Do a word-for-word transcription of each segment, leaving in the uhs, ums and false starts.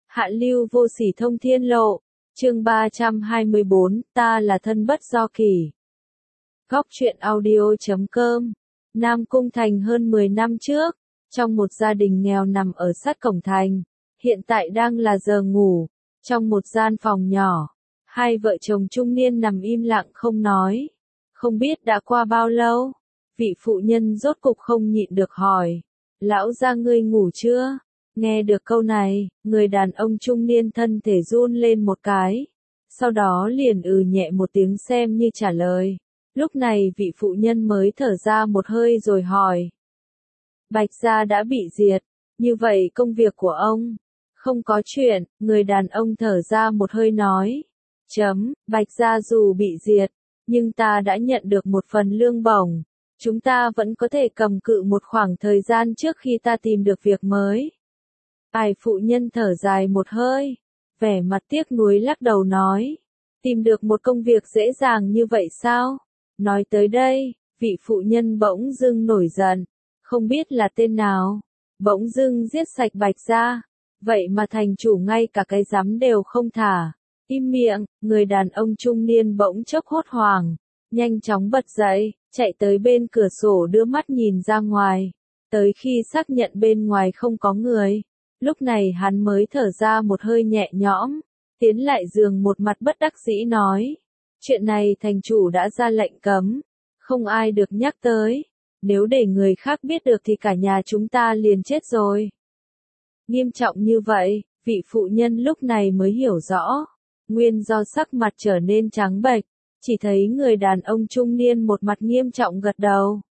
Hạ lưu vô sỉ thông thiên lộ, chương ba trăm hai mươi bốn, ta là thân bất do kỳ. Góc truyện audio chấm com. Nam Cung Thành hơn mười năm trước, trong một gia đình nghèo nằm ở sát cổng thành, hiện tại đang là giờ ngủ, trong một gian phòng nhỏ, hai vợ chồng trung niên nằm im lặng không nói. Không biết đã qua bao lâu, vị phụ nhân rốt cục không nhịn được hỏi, lão gia ngươi ngủ chưa? Nghe được câu này, người đàn ông trung niên thân thể run lên một cái, sau đó liền ừ nhẹ một tiếng xem như trả lời. Lúc này vị phụ nhân mới thở ra một hơi rồi hỏi. Bạch gia đã bị diệt, như vậy công việc của ông? Không có chuyện, người đàn ông thở ra một hơi nói. Chấm, Bạch gia dù bị diệt, nhưng ta đã nhận được một phần lương bổng. Chúng ta vẫn có thể cầm cự một khoảng thời gian trước khi ta tìm được việc mới. Ai phụ nhân thở dài một hơi, vẻ mặt tiếc nuối lắc đầu nói. Tìm được một công việc dễ dàng như vậy sao? Nói tới đây, vị phụ nhân bỗng dưng nổi giận, không biết là tên nào, bỗng dưng giết sạch Bạch gia, vậy mà thành chủ ngay cả cái rắm đều không thả. Im miệng, người đàn ông trung niên bỗng chốc hốt hoảng, nhanh chóng bật dậy, chạy tới bên cửa sổ đưa mắt nhìn ra ngoài, tới khi xác nhận bên ngoài không có người, lúc này hắn mới thở ra một hơi nhẹ nhõm, tiến lại giường một mặt bất đắc dĩ nói. Chuyện này thành chủ đã ra lệnh cấm, không ai được nhắc tới, nếu để người khác biết được thì cả nhà chúng ta liền chết rồi. Nghiêm trọng như vậy, vị phụ nhân lúc này mới hiểu rõ, nguyên do sắc mặt trở nên trắng bệch, chỉ thấy người đàn ông trung niên một mặt nghiêm trọng gật đầu.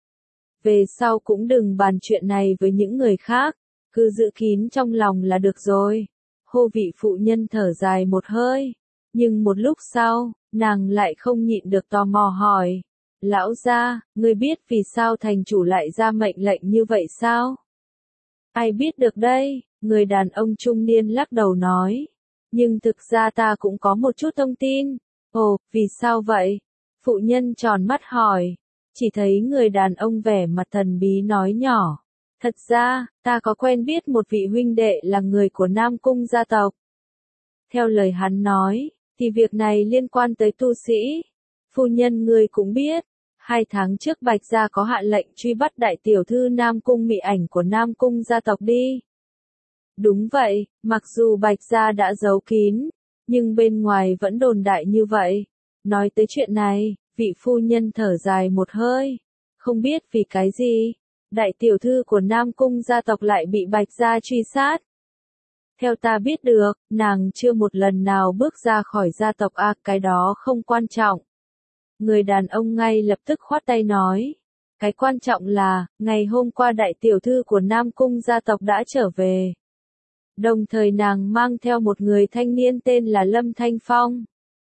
Về sau cũng đừng bàn chuyện này với những người khác, cứ giữ kín trong lòng là được rồi. Hô vị phụ nhân thở dài một hơi, nhưng một lúc sau, nàng lại không nhịn được tò mò hỏi. Lão gia, ngươi biết vì sao thành chủ lại ra mệnh lệnh như vậy sao? Ai biết được đây, người đàn ông trung niên lắc đầu nói. Nhưng thực ra ta cũng có một chút thông tin. Ồ, vì sao vậy? Phụ nhân tròn mắt hỏi. Chỉ thấy người đàn ông vẻ mặt thần bí nói nhỏ. Thật ra, ta có quen biết một vị huynh đệ là người của Nam Cung gia tộc. Theo lời hắn nói, thì việc này liên quan tới tu sĩ. Phu nhân ngươi cũng biết, hai tháng trước Bạch gia có hạ lệnh truy bắt đại tiểu thư Nam Cung Mị Ảnh của Nam Cung gia tộc đi. Đúng vậy, mặc dù Bạch gia đã giấu kín, nhưng bên ngoài vẫn đồn đại như vậy. Nói tới chuyện này, vị phu nhân thở dài một hơi, không biết vì cái gì, đại tiểu thư của Nam Cung gia tộc lại bị Bạch gia truy sát. Theo ta biết được, nàng chưa một lần nào bước ra khỏi gia tộc a, cái đó không quan trọng. Người đàn ông ngay lập tức khoát tay nói. Cái quan trọng là, ngày hôm qua đại tiểu thư của Nam Cung gia tộc đã trở về. Đồng thời nàng mang theo một người thanh niên tên là Lâm Thanh Phong.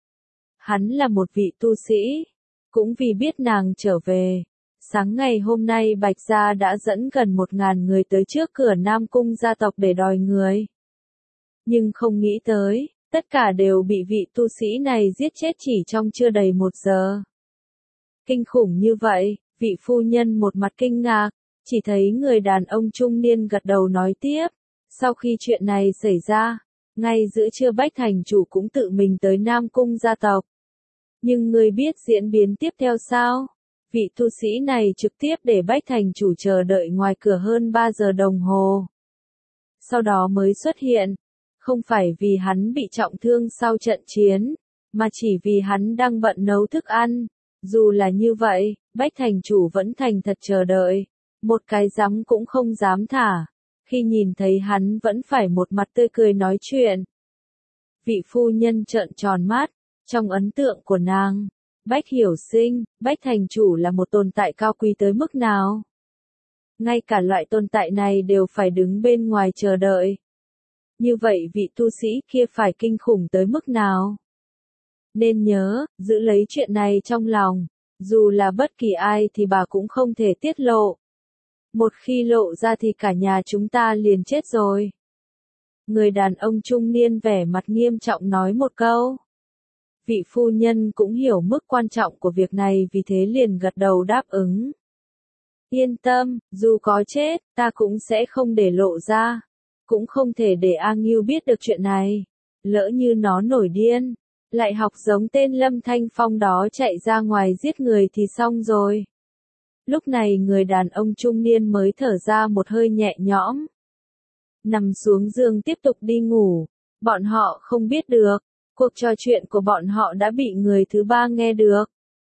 Hắn là một vị tu sĩ. Cũng vì biết nàng trở về, sáng ngày hôm nay Bạch gia đã dẫn gần một ngàn người tới trước cửa Nam Cung gia tộc để đòi người. Nhưng không nghĩ tới, tất cả đều bị vị tu sĩ này giết chết chỉ trong chưa đầy một giờ. Kinh khủng như vậy, vị phu nhân một mặt kinh ngạc, chỉ thấy người đàn ông trung niên gật đầu nói tiếp. Sau khi chuyện này xảy ra, ngay giữa trưa Bách thành chủ cũng tự mình tới Nam Cung gia tộc. Nhưng người biết diễn biến tiếp theo sao? Vị tu sĩ này trực tiếp để Bách thành chủ chờ đợi ngoài cửa hơn ba giờ đồng hồ. Sau đó mới xuất hiện. Không phải vì hắn bị trọng thương sau trận chiến, mà chỉ vì hắn đang bận nấu thức ăn. Dù là như vậy, Bách thành chủ vẫn thành thật chờ đợi, một cái dám cũng không dám thả. Khi nhìn thấy hắn vẫn phải một mặt tươi cười nói chuyện. Vị phu nhân trợn tròn mắt, trong ấn tượng của nàng, Bách hiểu sinh, Bách thành chủ là một tồn tại cao quý tới mức nào. Ngay cả loại tồn tại này đều phải đứng bên ngoài chờ đợi. Như vậy vị tu sĩ kia phải kinh khủng tới mức nào? Nên nhớ, giữ lấy chuyện này trong lòng, dù là bất kỳ ai thì bà cũng không thể tiết lộ. Một khi lộ ra thì cả nhà chúng ta liền chết rồi. Người đàn ông trung niên vẻ mặt nghiêm trọng nói một câu. Vị phu nhân cũng hiểu mức quan trọng của việc này vì thế liền gật đầu đáp ứng. Yên tâm, dù có chết, ta cũng sẽ không để lộ ra. cũng không thể để A Ngưu biết được chuyện này. Lỡ như nó nổi điên, lại học giống tên Lâm Thanh Phong đó chạy ra ngoài giết người thì xong rồi. Lúc này người đàn ông trung niên mới thở ra một hơi nhẹ nhõm. Nằm xuống giường tiếp tục đi ngủ. Bọn họ không biết được, cuộc trò chuyện của bọn họ đã bị người thứ ba nghe được.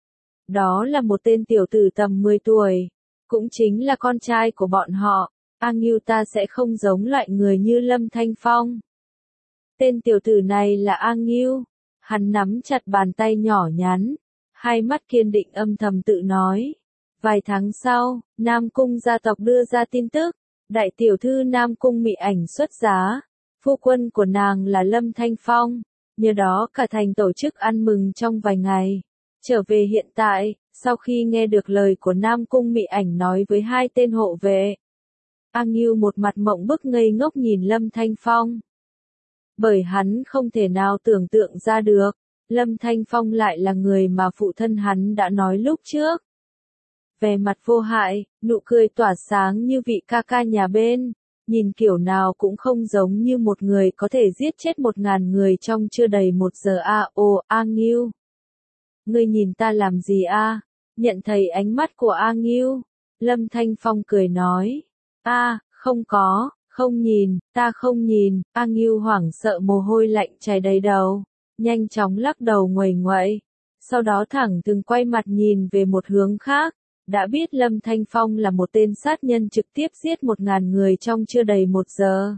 Đó là một tên tiểu tử tầm mười tuổi, cũng chính là con trai của bọn họ. A Ngưu ta sẽ không giống loại người như Lâm Thanh Phong. Tên tiểu tử này là A Ngưu. Hắn nắm chặt bàn tay nhỏ nhắn, hai mắt kiên định âm thầm tự nói. Vài tháng sau, Nam Cung gia tộc đưa ra tin tức, đại tiểu thư Nam Cung Mị Ảnh xuất giá, phu quân của nàng là Lâm Thanh Phong, nhờ đó cả thành tổ chức ăn mừng trong vài ngày. Trở về hiện tại, sau khi nghe được lời của Nam Cung Mị Ảnh nói với hai tên hộ vệ, A Ngưu một mặt mộng bức ngây ngốc nhìn Lâm Thanh Phong. Bởi hắn không thể nào tưởng tượng ra được, Lâm Thanh Phong lại là người mà phụ thân hắn đã nói lúc trước. Vẻ mặt vô hại, nụ cười tỏa sáng như vị ca ca nhà bên, nhìn kiểu nào cũng không giống như một người có thể giết chết một ngàn người trong chưa đầy một giờ. A ồ, A Ngưu. Ngươi nhìn ta làm gì a? Nhận thấy ánh mắt của A Ngưu, Lâm Thanh Phong cười nói. A, không có, không nhìn, ta không nhìn. A Ngưu hoảng sợ mồ hôi lạnh chảy đầy đầu, nhanh chóng lắc đầu nguầy nguậy, sau đó thẳng thừng quay mặt nhìn về một hướng khác. Đã biết Lâm Thanh Phong là một tên sát nhân trực tiếp giết một ngàn người trong chưa đầy một giờ.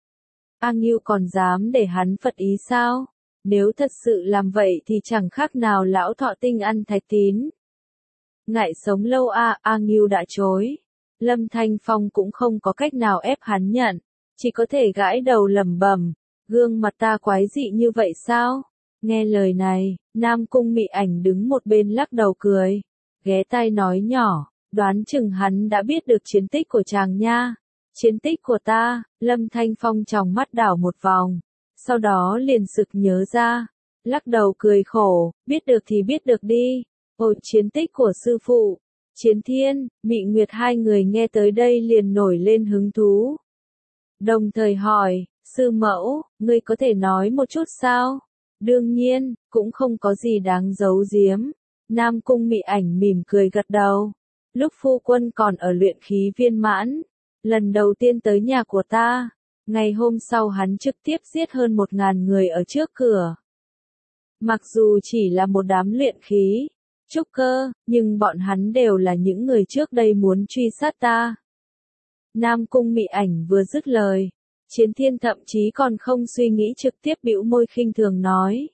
A Ngưu còn dám để hắn phật ý sao? Nếu thật sự làm vậy thì chẳng khác nào lão thọ tinh ăn thạch tín. Ngại sống lâu a, A Ngưu đã chối. Lâm Thanh Phong cũng không có cách nào ép hắn nhận, chỉ có thể gãi đầu lẩm bẩm, gương mặt ta quái dị như vậy sao? Nghe lời này, Nam Cung Mị Ảnh đứng một bên lắc đầu cười, ghé tai nói nhỏ, đoán chừng hắn đã biết được chiến tích của chàng nha. Chiến tích của ta. Lâm Thanh Phong tròng mắt đảo một vòng, sau đó liền sực nhớ ra, lắc đầu cười khổ, biết được thì biết được đi. Ôi, chiến tích của sư phụ, Chiến Thiên, Mị Nguyệt hai người nghe tới đây liền nổi lên hứng thú. Đồng thời hỏi, sư mẫu, ngươi có thể nói một chút sao? Đương nhiên, cũng không có gì đáng giấu giếm. Nam Cung Mị Ảnh mỉm cười gật đầu. Lúc phu quân còn ở luyện khí viên mãn, lần đầu tiên tới nhà của ta, ngày hôm sau hắn trực tiếp giết hơn một ngàn người ở trước cửa. Mặc dù chỉ là một đám luyện khí, trúc cơ, nhưng bọn hắn đều là những người trước đây muốn truy sát ta. Nam Cung Mị Ảnh vừa dứt lời, Chiến Thiên thậm chí còn không suy nghĩ trực tiếp bĩu môi khinh thường nói.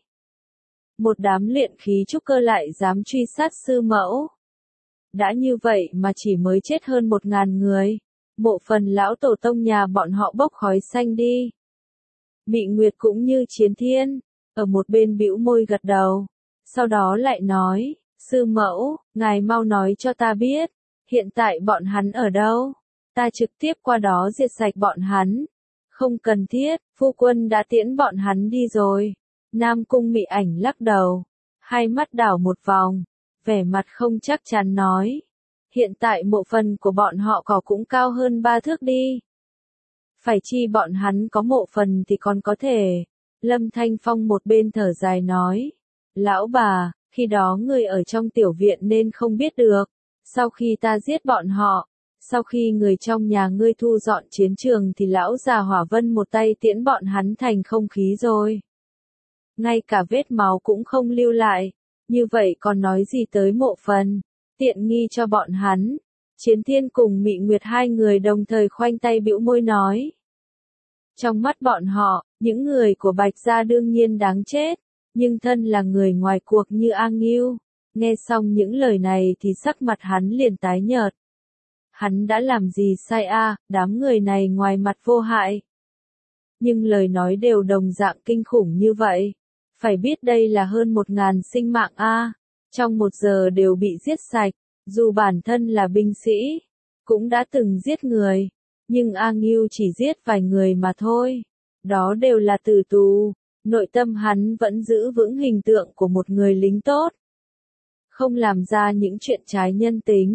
Một đám luyện khí trúc cơ lại dám truy sát sư mẫu. Đã như vậy mà chỉ mới chết hơn một ngàn người, mộ phần lão tổ tông nhà bọn họ bốc khói xanh đi. Mị Nguyệt cũng như Chiến Thiên, ở một bên bĩu môi gật đầu, sau đó lại nói, sư mẫu, ngài mau nói cho ta biết, hiện tại bọn hắn ở đâu, ta trực tiếp qua đó diệt sạch bọn hắn. Không cần thiết, phu quân đã tiễn bọn hắn đi rồi. Nam Cung Mị Ảnh lắc đầu, hai mắt đảo một vòng, vẻ mặt không chắc chắn nói. Hiện tại mộ phần của bọn họ có cũng cao hơn ba thước đi. Phải chi bọn hắn có mộ phần thì còn có thể. Lâm Thanh Phong một bên thở dài nói. Lão bà, khi đó người ở trong tiểu viện nên không biết được. Sau khi ta giết bọn họ, sau khi người trong nhà ngươi thu dọn chiến trường thì lão già Hỏa Vân một tay tiễn bọn hắn thành không khí rồi. Ngay cả vết máu cũng không lưu lại, như vậy còn nói gì tới mộ phần, tiện nghi cho bọn hắn. Chiến Thiên cùng Mị Nguyệt hai người đồng thời khoanh tay bĩu môi nói. Trong mắt bọn họ, những người của Bạch gia đương nhiên đáng chết, nhưng thân là người ngoài cuộc như A Ngưu, nghe xong những lời này thì sắc mặt hắn liền tái nhợt. Hắn đã làm gì sai a? À, đám người này ngoài mặt vô hại, nhưng lời nói đều đồng dạng kinh khủng như vậy. Phải biết đây là hơn một ngàn sinh mạng a, à, trong một giờ đều bị giết sạch, dù bản thân là binh sĩ, cũng đã từng giết người, nhưng A Ngưu chỉ giết vài người mà thôi. Đó đều là tử tù, nội tâm hắn vẫn giữ vững hình tượng của một người lính tốt. Không làm ra những chuyện trái nhân tính,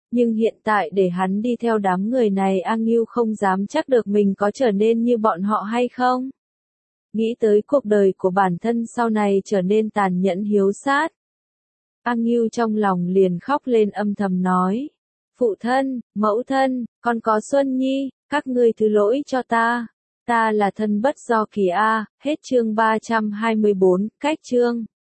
Nhưng hiện tại để hắn đi theo đám người này A Ngưu không dám chắc được mình có trở nên như bọn họ hay không. Nghĩ tới cuộc đời của bản thân sau này trở nên tàn nhẫn hiếu sát. A Ngưu trong lòng liền khóc lên âm thầm nói. Phụ thân, mẫu thân, con có Xuân Nhi, các ngươi thứ lỗi cho ta. Ta là thân bất do kỳ A, hết chương ba trăm hai mươi bốn, cách chương.